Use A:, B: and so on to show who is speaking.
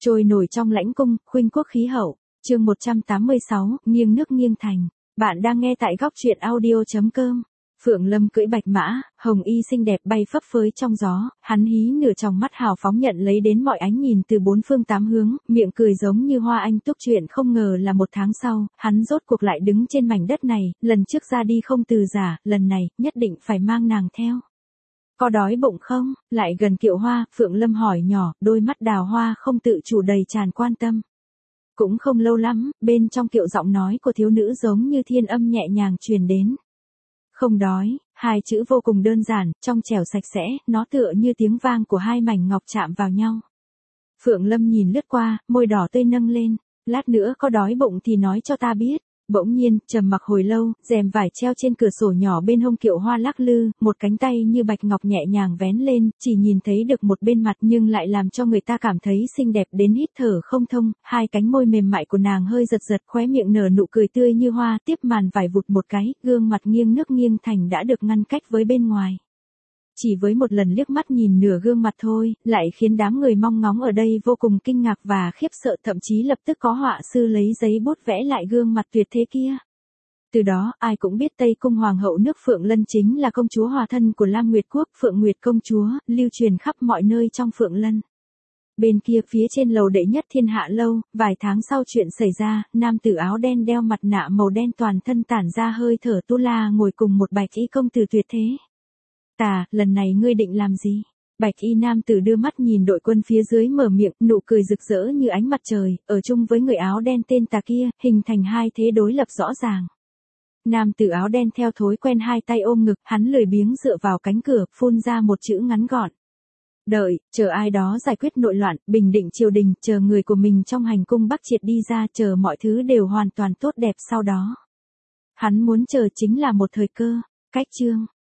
A: Trôi nổi trong lãnh cung, khuynh quốc khí hậu. Chương 186, nghiêng nước nghiêng thành. Bạn đang nghe tại góc truyện audio.com. Phượng Lâm cưỡi bạch mã, hồng y xinh đẹp bay phấp phới trong gió, hắn hí nửa tròng mắt hào phóng nhận lấy đến mọi ánh nhìn từ bốn phương tám hướng, miệng cười giống như hoa anh túc. Chuyện không ngờ là một tháng sau, hắn rốt cuộc lại đứng trên mảnh đất này, lần trước ra đi không từ giả, lần này, nhất định phải mang nàng theo. Có đói bụng không? Lại gần kiệu hoa, Phượng Lâm hỏi nhỏ, đôi mắt đào hoa không tự chủ đầy tràn quan tâm. Cũng không lâu lắm, bên trong kiệu giọng nói của thiếu nữ giống như thiên âm nhẹ nhàng truyền đến. Không đói, hai chữ vô cùng đơn giản, trong trẻo sạch sẽ, nó tựa như tiếng vang của hai mảnh ngọc chạm vào nhau. Phượng Lâm nhìn lướt qua, môi đỏ tươi nâng lên, lát nữa có đói bụng thì nói cho ta biết. Bỗng nhiên, trầm mặc hồi lâu, rèm vải treo trên cửa sổ nhỏ bên hông kiệu hoa lắc lư, một cánh tay như bạch ngọc nhẹ nhàng vén lên, chỉ nhìn thấy được một bên mặt nhưng lại làm cho người ta cảm thấy xinh đẹp đến hít thở không thông, hai cánh môi mềm mại của nàng hơi giật giật, khóe miệng nở nụ cười tươi như hoa, tiếp màn vải vụt một cái, gương mặt nghiêng nước nghiêng thành đã được ngăn cách với bên ngoài. Chỉ với một lần liếc mắt nhìn nửa gương mặt thôi, lại khiến đám người mong ngóng ở đây vô cùng kinh ngạc và khiếp sợ, thậm chí lập tức có họa sư lấy giấy bút vẽ lại gương mặt tuyệt thế kia. Từ đó, ai cũng biết Tây Cung Hoàng hậu nước Phượng Lân chính là công chúa hòa thân của Lam Nguyệt Quốc, Phượng Nguyệt công chúa, lưu truyền khắp mọi nơi trong Phượng Lân. Bên kia phía trên lầu đệ nhất thiên hạ lâu, vài tháng sau chuyện xảy ra, nam tử áo đen đeo mặt nạ màu đen toàn thân tản ra hơi thở tu la ngồi cùng một bạch y công tử tuyệt thế. Lần này ngươi định làm gì? Bạch y nam tử đưa mắt nhìn đội quân phía dưới mở miệng, nụ cười rực rỡ như ánh mặt trời, ở chung với người áo đen tên Tà kia, hình thành hai thế đối lập rõ ràng. Nam tử áo đen theo thói quen hai tay ôm ngực, hắn lười biếng dựa vào cánh cửa, phun ra một chữ ngắn gọn. Đợi, chờ ai đó giải quyết nội loạn, bình định triều đình, chờ người của mình trong hành cung Bắc Triệt đi ra, chờ mọi thứ đều hoàn toàn tốt đẹp sau đó. Hắn muốn chờ chính là một thời cơ. Cách chương